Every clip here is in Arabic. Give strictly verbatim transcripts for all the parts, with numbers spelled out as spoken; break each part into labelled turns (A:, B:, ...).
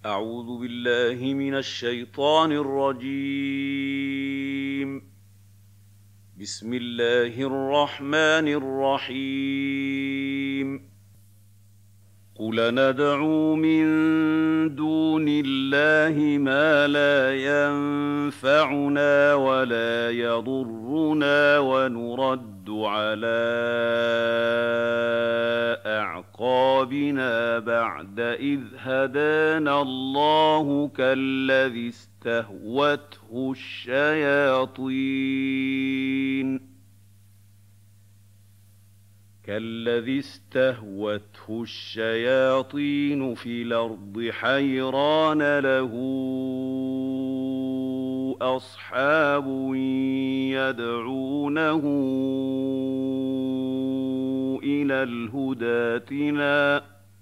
A: أعوذ بالله من الشيطان الرجيم. بسم الله الرحمن الرحيم. قُلْ نَدْعُو مِن دُونِ اللَّهِ مَا لَا يَنفَعُنَا وَلَا يَضُرُّنَا وَنُرَدُّ عَلَىٰ أَعْقَابِنَا بَعْدَ إِذْ هَدَانَا اللَّهُ كَالَّذِي اسْتَهْوَتْهُ الشَّيَاطِينُ كالذي استهوته الشياطين في الأرض حيران له أصحاب يدعونه إلى الهدى ائتنا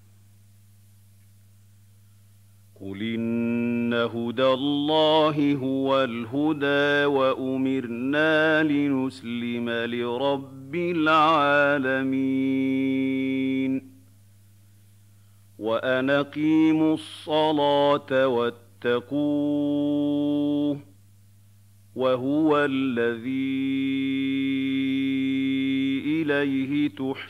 A: قُلْ إِنَّ هُدَى اللَّهِ هُوَ الْهُدَىٰ وَأُمِرْنَا لِنُسْلِمَ لِرَبِّ الْعَالَمِينَ وَأَنْ أَقِيمُوا الصَّلَاةَ وَاتَّقُوهُ وَهُوَ الَّذِي إِلَيْهِ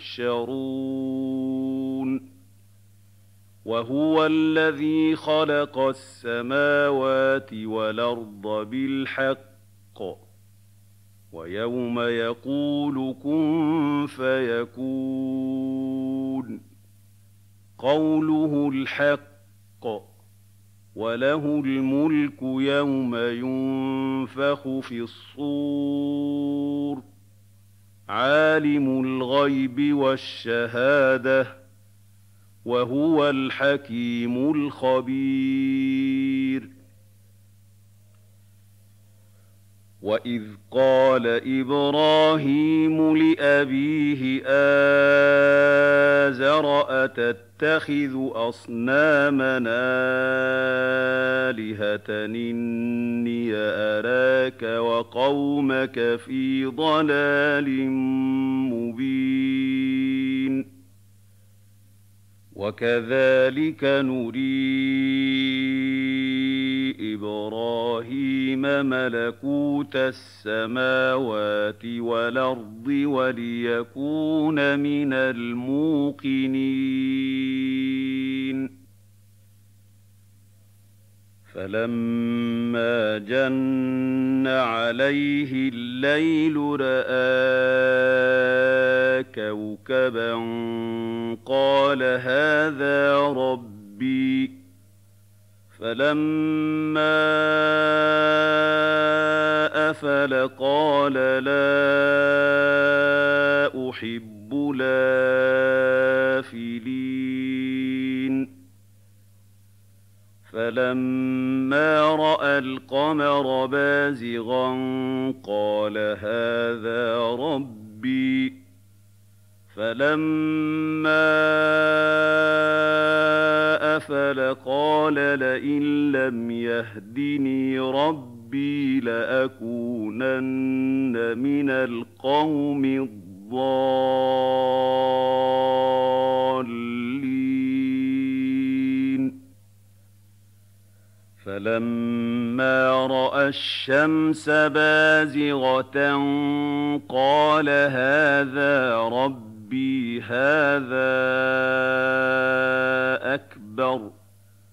A: تُحْشَرُونَ وَهُوَ الَّذِي خَلَقَ السَّمَاوَاتِ وَالْأَرْضَ بِالْحَقِّ وَيَوْمَ يَقُولُ كُن فَيَكُونُ قَوْلُهُ الْحَقُّ وَلَهُ الْمُلْكُ يَوْمَ يُنفَخُ فِي الصُّورِ عَالِمُ الْغَيْبِ وَالشَّهَادَةِ وَهُوَ الْحَكِيمُ الْخَبِيرُ وَإِذْ قَالَ إِبْرَاهِيمُ لِأَبِيهِ آزَرَ أَتَتَّخِذُ أَصْنَامًا آلِهَةً إِنِّي أَرَاكَ وَقَوْمَكَ فِي ضَلَالٍ مُّبِينٍ وَكَذَٰلِكَ نُرِي إِبْرَاهِيمَ مَلَكُوتَ السَّمَاوَاتِ وَالْأَرْضِ وَلِيَكُونَ مِنَ الْمُوقِنِينَ فَلَمَّا جَنَّ عَلَيْهِ اللَّيْلُ رَأَىٰ كَوْكَبًا قَالَ هَٰذَا رَبِّي ۖ فَلَمَّا أَفَلَ قَالَ لَا أُحِبُّ الْآفِلِينَ فَلَمَّا رَأَى الْقَمَرَ بَازِغًا قَالَ هَٰذَا رَبِّي ۖ فَلَمَّا أَفَلَ قَالَ لَئِن لَّمْ يَهْدِنِي رَبِّي لَأَكُونَنَّ مِنَ الْقَوْمِ الضَّالِّينَ فَلَمَّا رَأَى الشَّمْسَ بَازِغَةً قَالَ هَٰذَا رَبِّي هَٰذَا أَكْبَرُ ۖ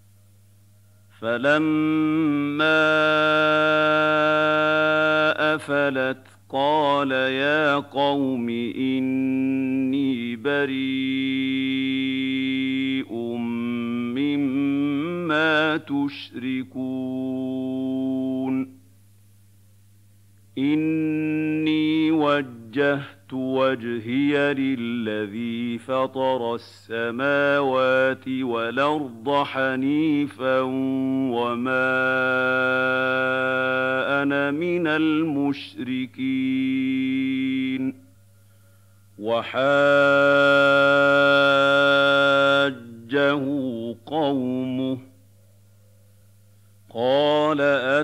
A: فَلَمَّا أَفَلَتْ قَالَ يَا قَوْمِ إِنِّي بَرِيءٌ مِّمَّا تُشْرِكُونَ إِنِّي وَجَّهْتُ وَجْهِيَ لِلَّذِي فَطَرَ السَّمَاوَاتِ وَالْأَرْضَ حَنِيفًا وَمَا أَنَا مِنَ الْمُشْرِكِينَ وَحَاجَّهُ قَوْمُهُ قَالَ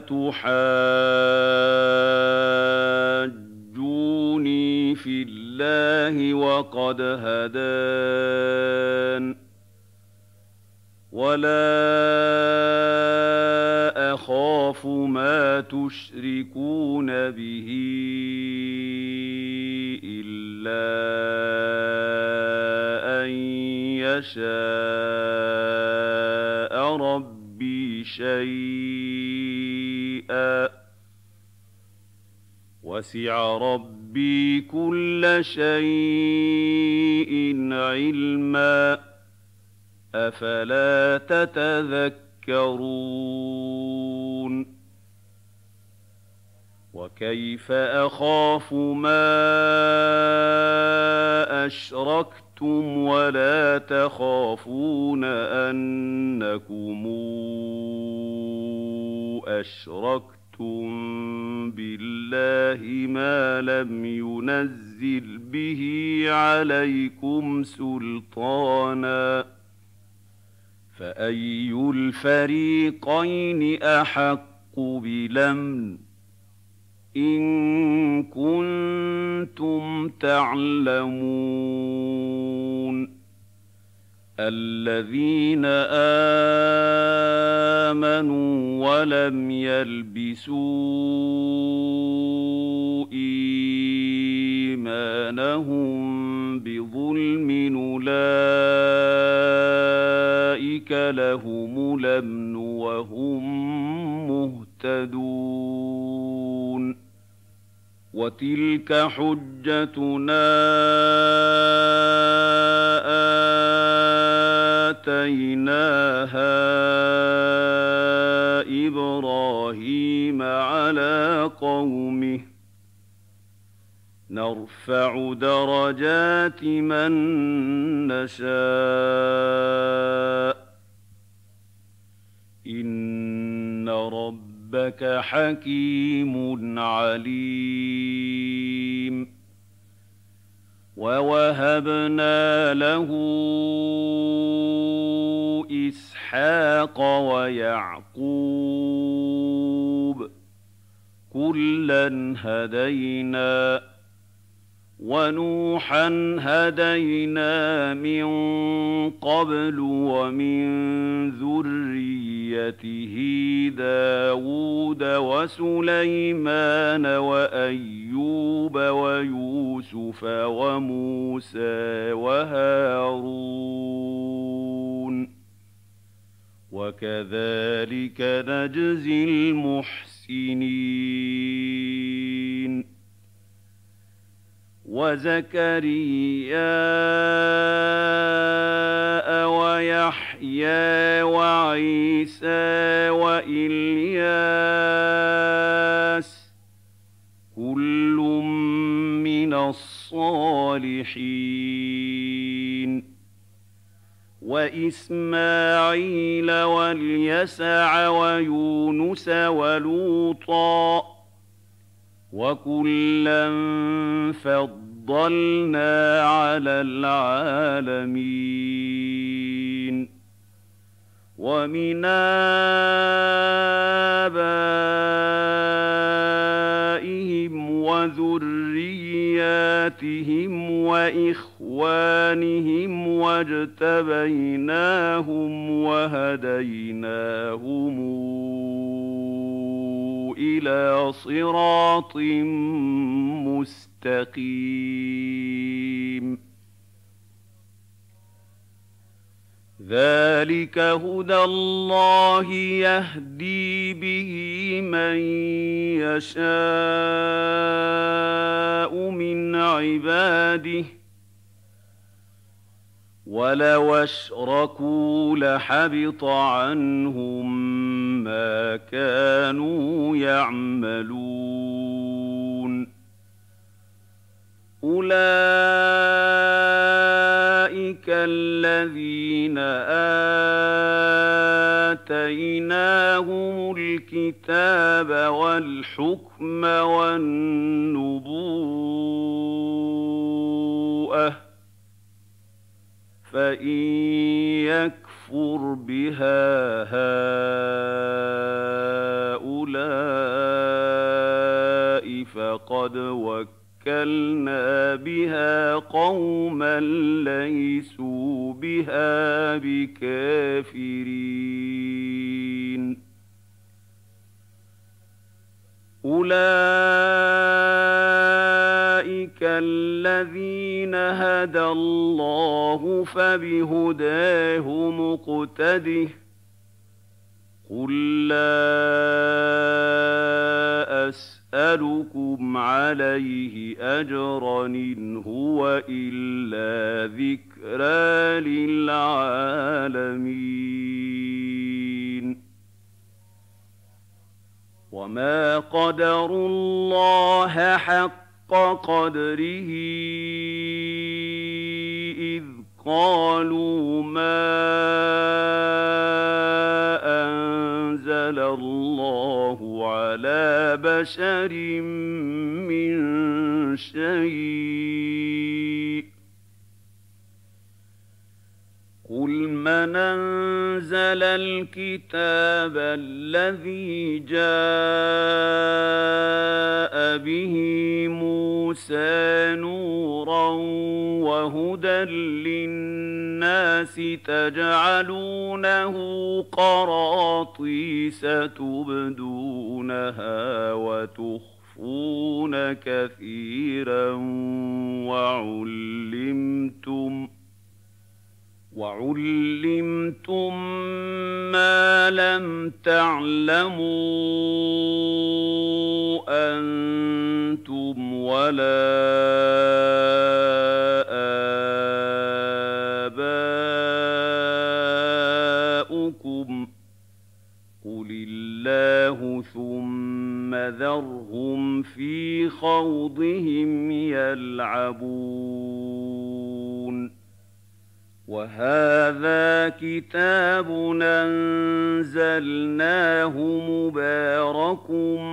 A: أَتُحَاجُّونِي فِي اللَّهِ وَقَدْ هَدَانِ وَلَا تشركون به إلا أن يشاء ربي شيئا وسع ربي كل شيء علما أفلا تتذكرون وكيف أخاف ما أشركتم ولا تخافون أنكم أشركتم بالله ما لم ينزل به عليكم سلطانا فأي الفريقين أحق بالأمن إن كنتم تعلمون الذين آمنوا ولم يلبسوا إيمانهم بظلم أولئك لهم الأمن وهم مهتدون وتلك حجتنا آتيناها إبراهيم على قومه نرفع درجات من نشاء إن ربك حكيم عليم ووهبنا له إسحاق ويعقوب كلا هدينا ونوحا هدينا من قبل ومن ذريته داود وسليمان وأيوب ويوسف وموسى وهارون وكذلك نجزي المحسنين وزكريا ويحيى وعيسى وإلياس كل من الصالحين وإسماعيل واليسع ويونس ولوطا وكلا فضلنا على العالمين ومن آبائهم وذرياتهم وإخوانهم واجتبيناهم وهديناهم إلى صراط مستقيم ذلك هدى الله يهدي به من يشاء من عباده ولو أشركوا لحبط عنهم ما كانوا يعملون أولئك الذين آتيناهم الكتاب والحكم والنبوءة فإن يكفر بها هؤلاء فقد وكلنا بها قوما ليسوا بها بكافرين أولئك الذين هدى الله فبهداه مقتده قل لا أسألكم عليه أجرا إن هو إلا ذكرى للعالمين وما قدروا الله حق قدره إذ قالوا ما أنزل الله على بشر من شيء قل من أنزل الكتاب الذي جاء به موسى نورا وهدى للناس تجعلونه قراطيس تبدونها وتخفون كثيرا وعلمتم وعلمتم ما لم تعلموا أنتم ولا آباؤكم قل الله ثم ذرهم في خوضهم يلعبون وهذا كتاب أنزلناه مبارك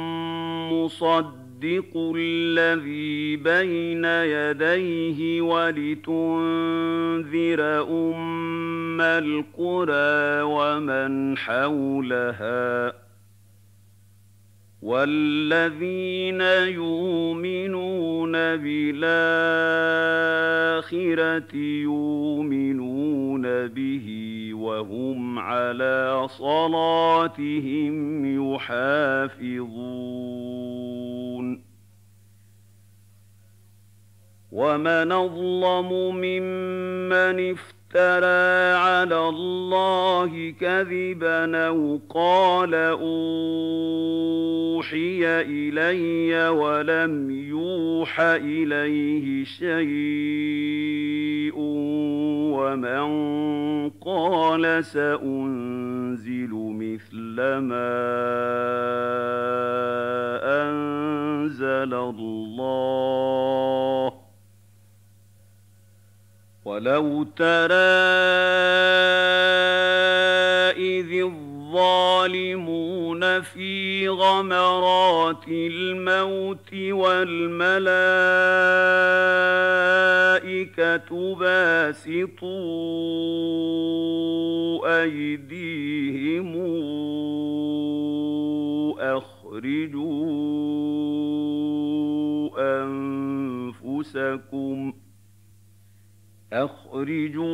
A: مصدق الذي بين يديه ولتنذر أم القرى ومن حولها والذين يؤمنون بالآخرة يؤمنون به وهم على صلاتهم يحافظون ومن أظلم ممن افترى افترى على الله كذبا أو قال أوحي إلي ولم يوح إليه شيء ومن قال سأنزل مثل ما أنزل الله ولو ترى إذ الظالمون في غمرات الموت والملائكة باسطوا أيديهم أخرجوا أنفسكم أخرجوا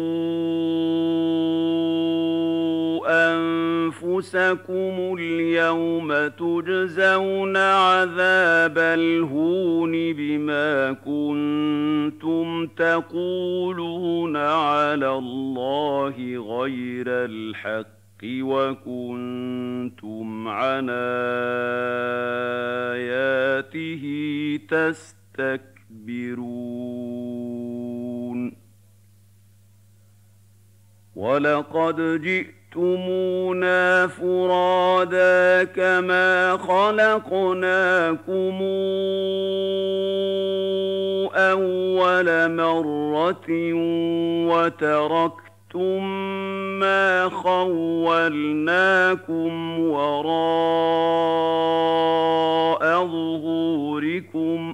A: أنفسكم اليوم تجزون عذاب الهون بما كنتم تقولون على الله غير الحق وكنتم عن آياته تستكبرون ولقد جئتمونا فرادا كما خلقناكم أول مرة وتركتم ما خولناكم وراء ظهوركم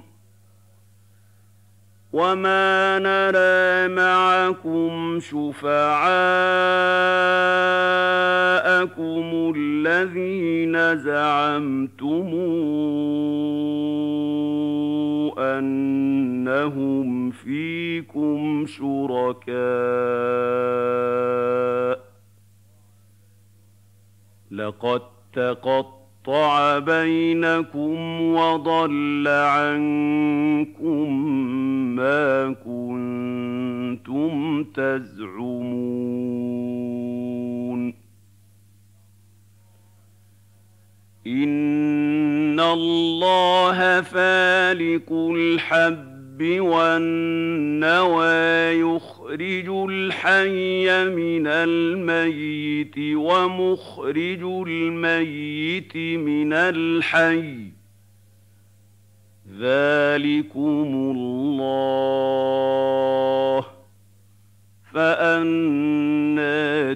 A: وما نرى معكم شفعاءكم الذين زعمتم أنهم فيكم شركاء لقد تقطع وقطع بينكم وضل عنكم ما كنتم تزعمون إن الله فالق الحب والنوى يخرج الحي من الميت ومخرج الميت من الحي ذلكم الله فأنى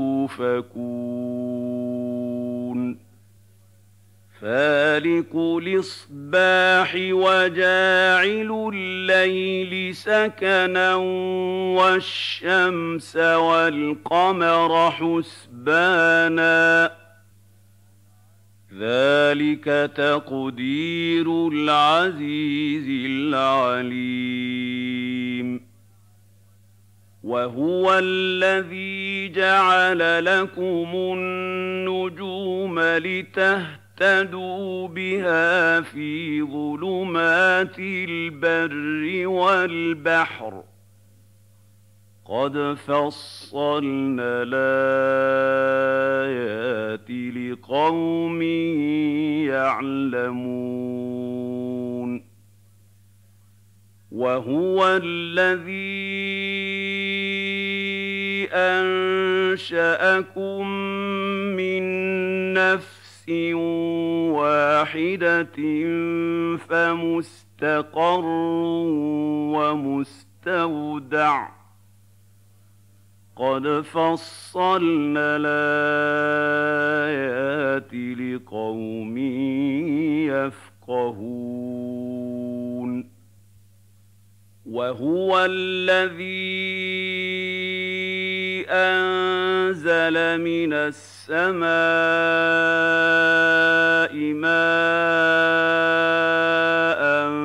A: توفكون فالق الإصباح وجاعل الليل سكنا والشمس والقمر حسبانا ذلك تقدير العزيز العليم وهو الذي جعل لكم النجوم لتهتدوا اهتدوا بها في ظلمات البر والبحر قد فصلنا الآيات لقوم يعلمون وهو الذي أنشأكم من نفس واحدة فمستقر ومستودع قد فصلنا الآيات لقوم يفقهون وهو الذي أنزل من السماء ماء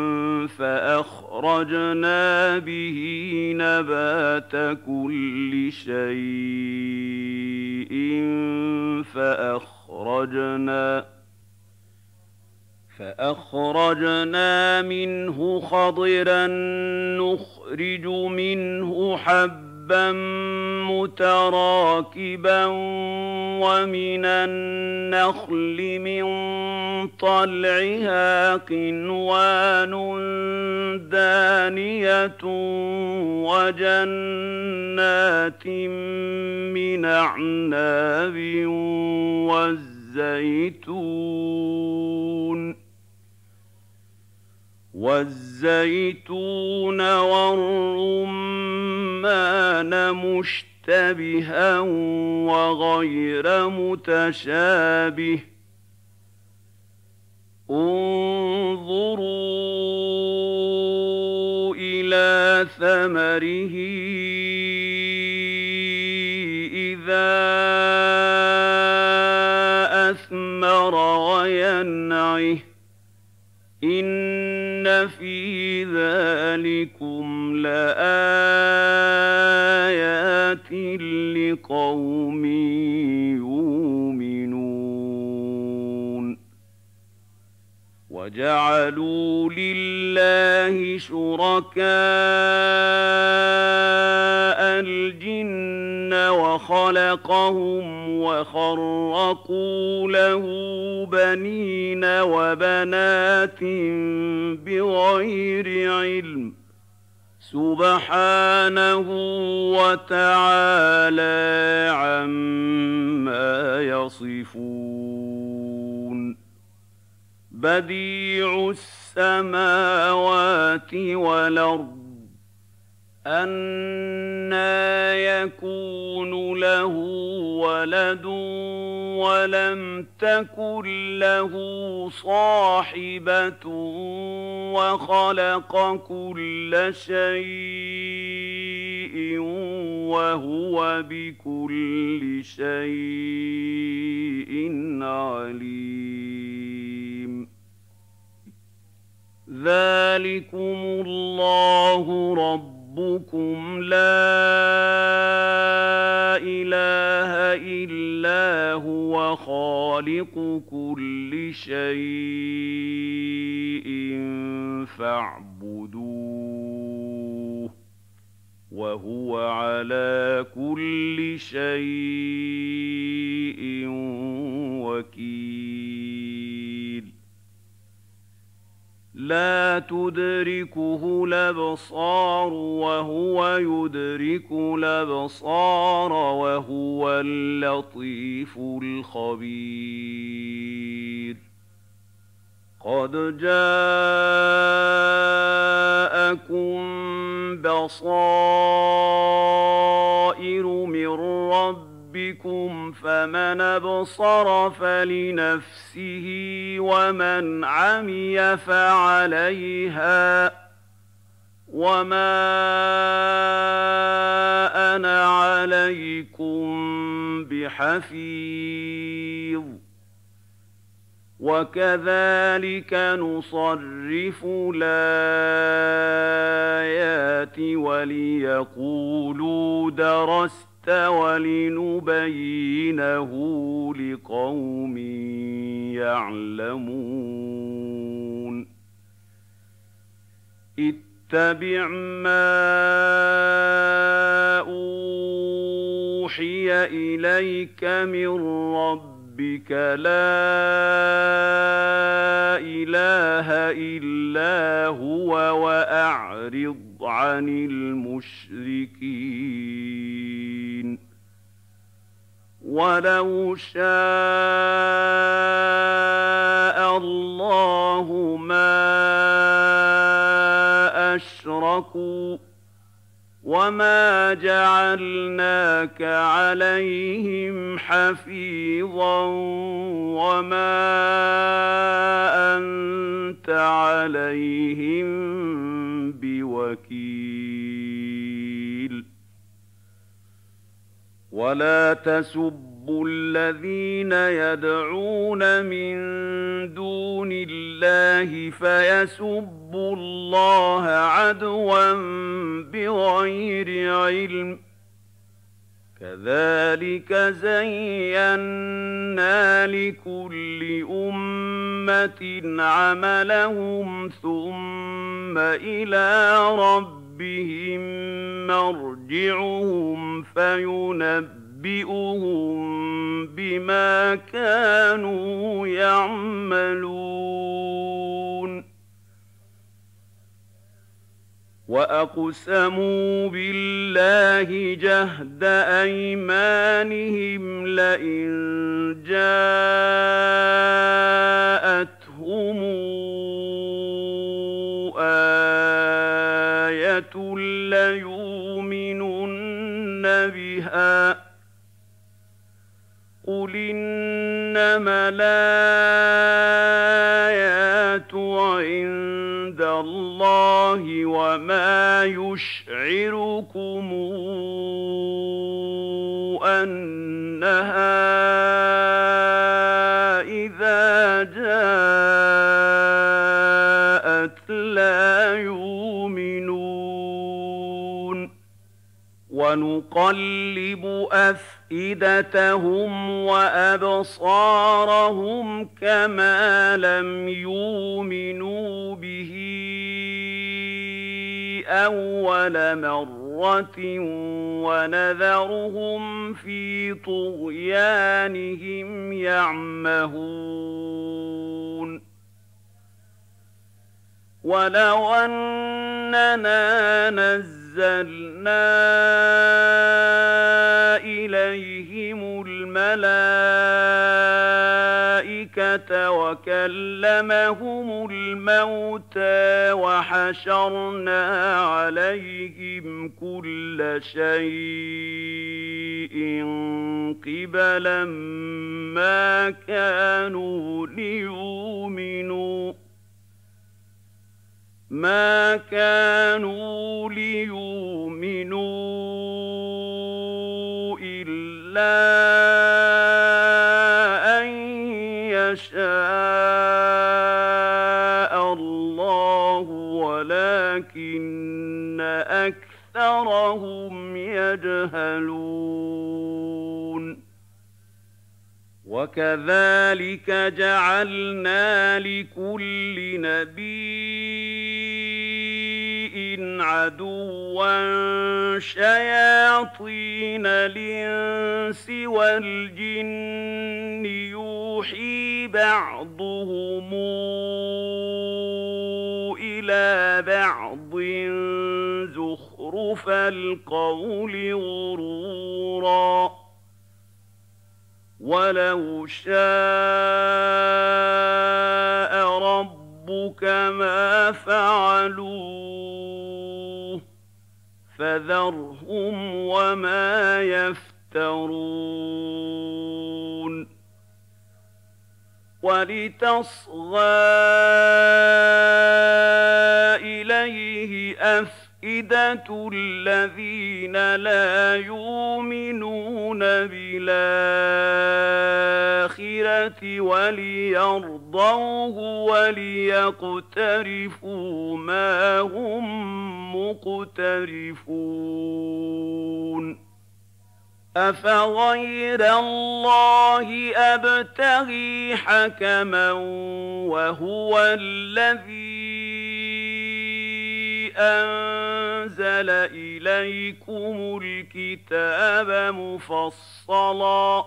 A: فأخرجنا به نبات كل شيء فأخرجنا فأخرجنا منه خضرا نخرج منه حبا متراكبا ومن النخل من طلعها قنوان دانية وجنات من أعناب والزيتون والزيتون والرمان مشتبها وغير متشابه انظروا إلى ثمره إذا أثمر وينعه إن في ذلكم لآيات لقوم يؤمنون وجعلوا لله شركاء الجن وخلقهم وخرقوا له بنين وبنات بغير علم سبحانه وتعالى عما يصفون بديع السماوات والأرض أنى يكون له ولد ولم تكن له صاحبة وخلق كل شيء وهو بكل شيء عليم ذلكم الله رب ربكم لا إله إلا هو خالق كل شيء فاعبدوه وهو على كل شيء وكيل لا تدركه الأبصار وهو يدرك الأبصار وهو اللطيف الخبير قد جاءكم بصائر من ربكم فمن أبصر فلنفسه ومن عمي فعليها وما أنا عليكم بحفيظ وكذلك نصرف الآيات وليقولوا درست ولنبينه لقوم يعلمون اتبع ما أوحي إليك من ربك لا إله إلا هو وأعرض عن المشركين ولو شاء الله ما أشركوا وما جعلناك عليهم حفيظا وما أنت عليهم بوكيل ولا تسبوا الذين يدعون من دون الله فيسبوا الله عدوا بغير علم كذلك زينا لكل أمة عملهم ثم إلى ربهم مرجعهم فينبئهم بما كانوا يعملون وأقسموا بالله جهد أيمانهم لئن جاءتهم آية ليؤمنن بها قل إنما الآيات عند الله وما يشعركم أنها إذا جاءت لا يؤمنون ونقلب أفئدتهم وأبصارهم كما لم يؤمنوا به أول مرة ونذرهم في طغيانهم يعمهون ولو أننا نزلنا إليهم الملائكة وكلمهم الموتى وحشرنا عليهم كل شيء قبلا ما كانوا ليؤمنوا ما كانوا ليؤمنوا إلا أن يشاء الله ولكن أكثرهم يجهلون وكذلك جعلنا لكل نبي عدوا شياطين الإنس والجن يوحي بعضهم إلى بعض زخرف القول غرورا ولو شاء ربك ما فعلوه فذرهم وما يفترون ولتصغى إليه أفئدة الذين لا يؤمنون بالآخرة وليرضوه وليقترفوا ما هم مقترفون أفغير الله أبتغي حكما وهو الذي أنزل إليكم الكتاب مفصلا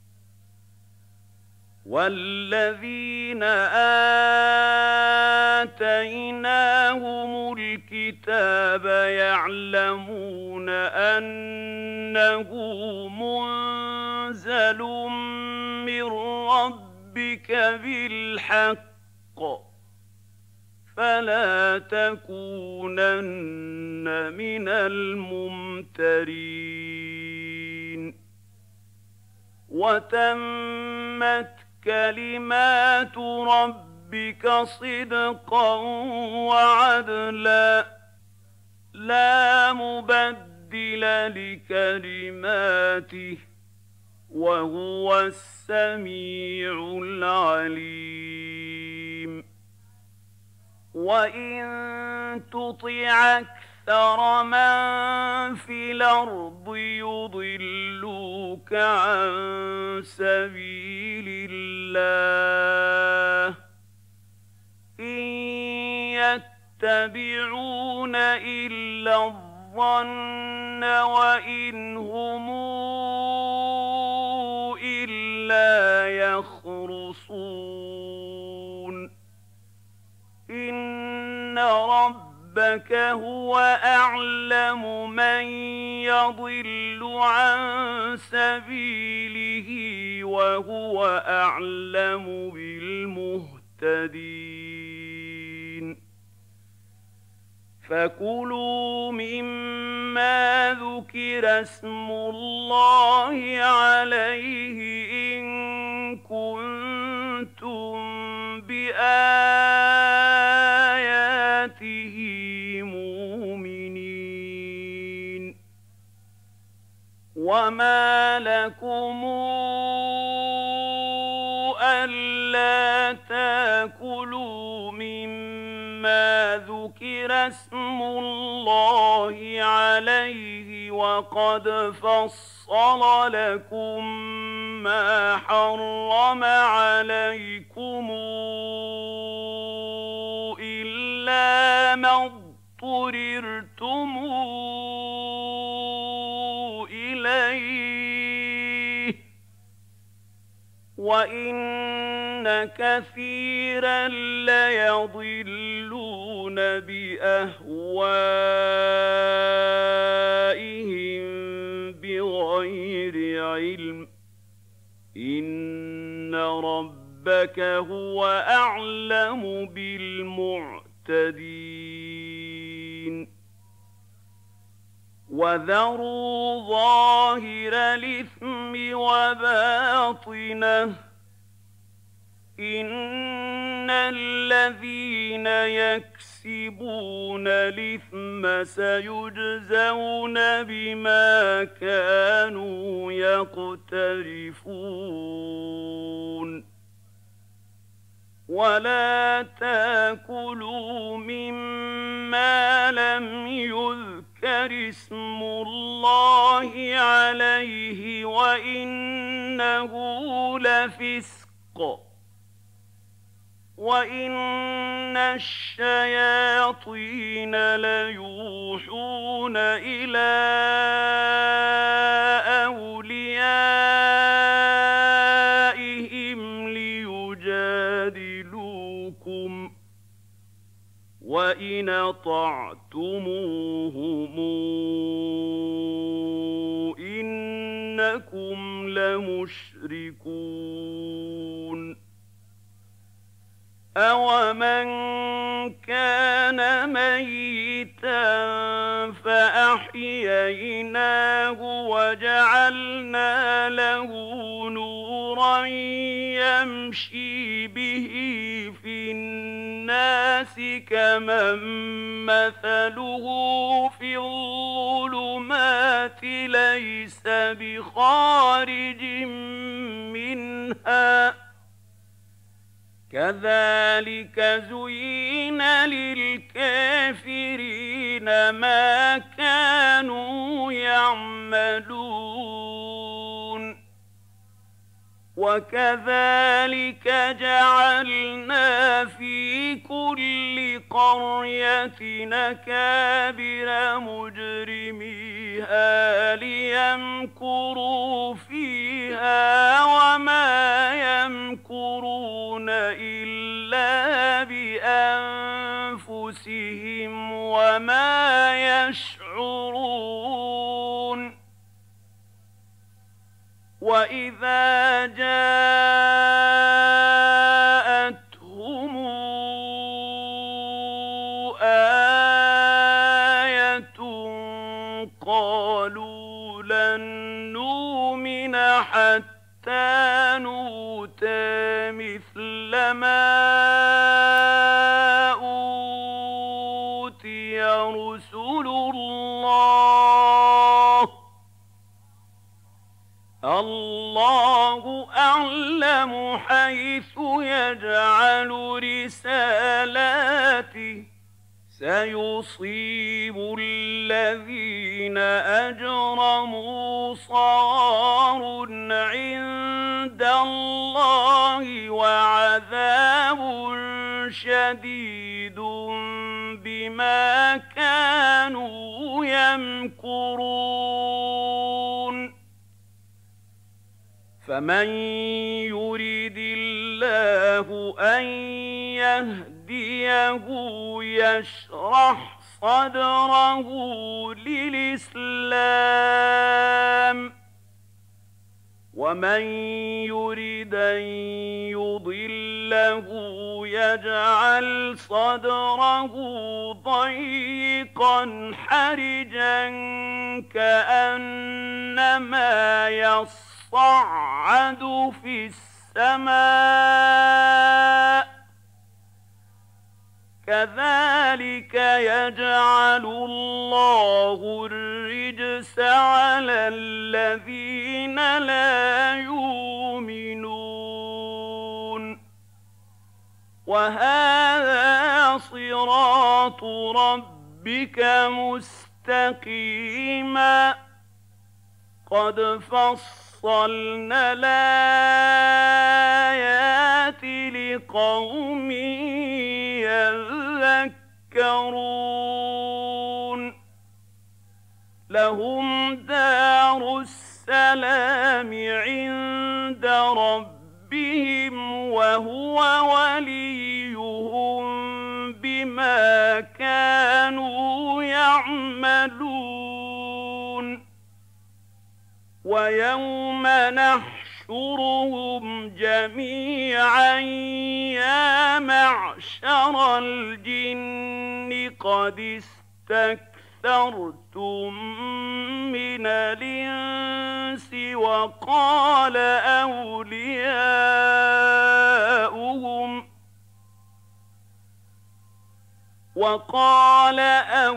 A: والذين آتيناهم الكتاب يعلمون أنه منزل من ربك بالحق فلا تكونن من الممترين وتمت كلمات ربك صدقا وعدلا لا مبدل لكلماته وهو السميع العليم وإن تطع أكثر من في الأرض يضلوك عن سبيل الله إن يتبعون إلا الظن وإن هم إلا يخرصون إن ربك هو أعلم من يضل عن سبيله وهو أعلم بالمهتدين فكلوا مما ذكر اسم الله عليه إن كنتم بآياته مؤمنين وما لكم ألا تأكلوا مما ذكر اسم الله عليه وقد فصل لكم ما حرم عليكم إلا ما اضطررتم إليه وإن كثيرا ليضلون بأهوائهم بغير علم إن ربك هو أعلم بالمعتدين وذروا ظاهر الإثم وباطنه إن الذين يكسبون الإثم سيجزون بما كانوا يقترفون ولا تأكلوا مما لم يذكر اسم الله عليه وإنه لفسق لفسق وإن الشياطين ليوحون إلى أوليائهم ليجادلوكم وإن أطعتموهم إنكم لمشركون أَوَمَنْ كَانَ مَيِّتًا فَأَحْيَيْنَاهُ وَجَعَلْنَا لَهُ نُورًا يَمْشِي بِهِ فِي النَّاسِ كَمَن مَّثَلُهُ فِي الظُّلُمَاتِ لَيْسَ بِخَارِجٍ مِّنْهَا كَذَلِكَ زُيِّنَ لِلْكَافِرِينَ مَا كَانُوا يَعْمَلُونَ وَكَذَلِكَ جَعَلْنَا فِي كُلِّ قَرْيَةٍ أَكَابِرَ مُجْرِمِيهَا لِيَمْكُرُوا فِيهَا وَمَا يَمْكُرُونَ إِلَّا بِأَنفُسِهِمْ وَمَا يَشْعُرُونَ وَإِذَا جَاءَتْهُمْ آيَةٌ قَالُوا لَن نُّؤْمِنَ حَتَّىٰ نُؤْتَىٰ مِثْلَ مَا أُوتِيَ رُسُلُ اللَّهِ اللَّهُ أَعْلَمُ حَيْثُ يَجْعَلُ رِسَالَاتِهِ سَيُصِيبُ الَّذِينَ أَجْرَمُوا صَغَارٌ عِندَ اللَّهِ وَعَذَابٌ شَدِيدٌ بِمَا كَانُوا يَمْكُرُونَ فَمَن يُرِدِ اللَّهُ أَن يَهْدِيَهُ يَشْرَحْ صَدْرَهُ لِلْإِسْلَامِ وَمَن يُرِدْ أَن يُضِلَّهُ يَجْعَلْ صَدْرَهُ ضَيِّقًا حَرِجًا كَأَنَّمَا يَصَّعَّدُ فِي السَّمَاءِ كَذَلِكَ يَجْعَلُ اللَّهُ الرِّجْسَ عَلَى الَّذِينَ لَا يُؤْمِنُونَ وَهَٰذَا صِرَاطُ رَبِّكَ مُسْتَقِيمًا قَدْ فَصَّلْنَا الْآيَاتِ لِقَوْمٍ يَذَّكَّرُونَ لَهُمْ دَارُ السَّلَامِ عِندَ رَبِّهِمْ وَهُوَ وَلِيُّهُم بِمَا كَانُوا يَعْمَلُونَ وَيَوْمَ نَحْشُرُهُمْ جَمِيعًا يَا مَعْشَرَ الْجِنِّ قَدِ اسْتَكْثَرْتُم مِّنَ الْإِنسِ وَقَالَ أَوْلِيَاؤُهُمْ وَقَالَ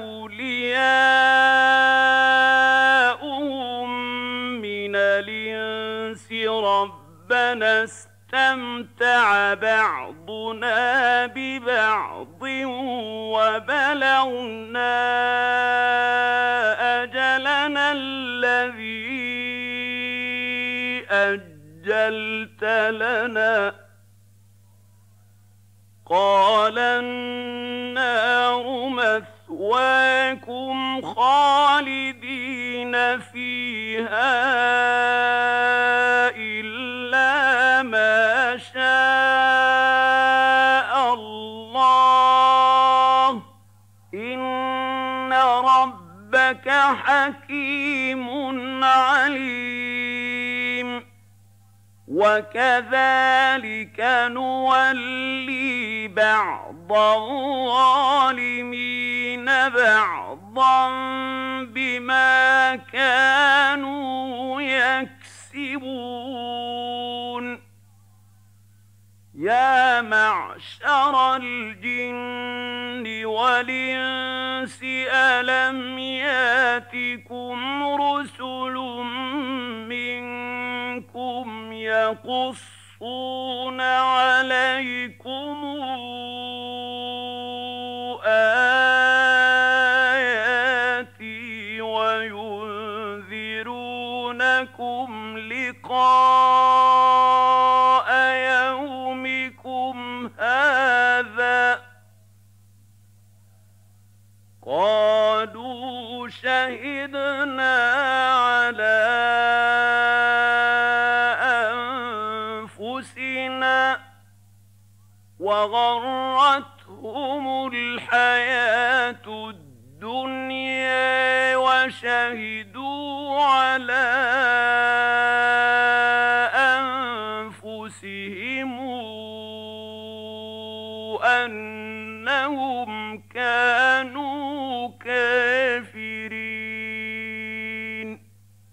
A: أَوْلِيَاؤُهُم مِّنَ الْإِنسِ رَبَّنَا اسْتَمْتَعَ بَعْضُنَا بِبَعْضٍ وَبَلَغْنَا أَجَلَنَا الَّذِي أَجَّلْتَ عجلت لنا قال النار مثواكم خالدين فيها إلا ما شاء الله إن ربك حكيم عليم وكذلك نولي بعض الظالمين بعضا بما كانوا يكسبون يا معشر الجن والإنس ألم ياتكم رسل منكم يقصون عليكم آياتي وينذرونكم لقاء يومكم هذا قالوا شهدنا على أنفسنا وغرتهم الحياة الدنيا وشهدوا على أنفسهم أنهم كانوا كافرين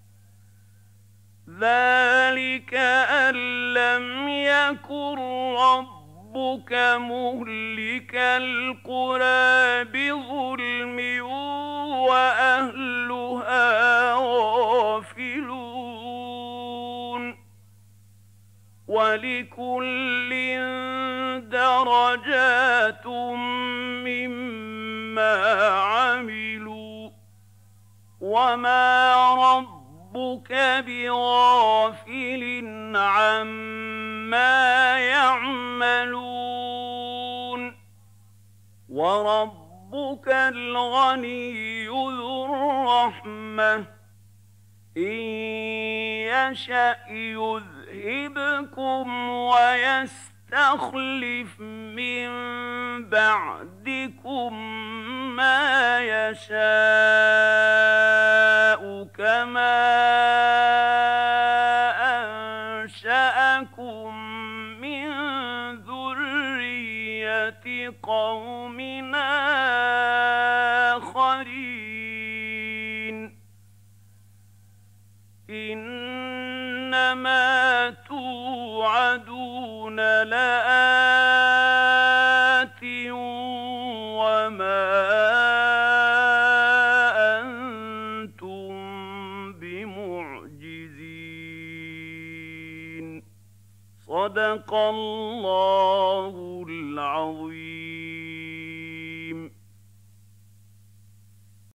A: ذلك أن لم يكن ربك مهلك القرى بظلم وأهلها غافلون ولكل درجات مما عملوا وما ربك بغافل عما يعملون وربك الغني ذو الرحمة إن يشأ يذهبكم ويستخلف من بعدكم ما يشاء كما أنشأكم من ذرية قوم آخرين إنما توعدون لآت وما أنتم بمعجزين صدق الله العظيم.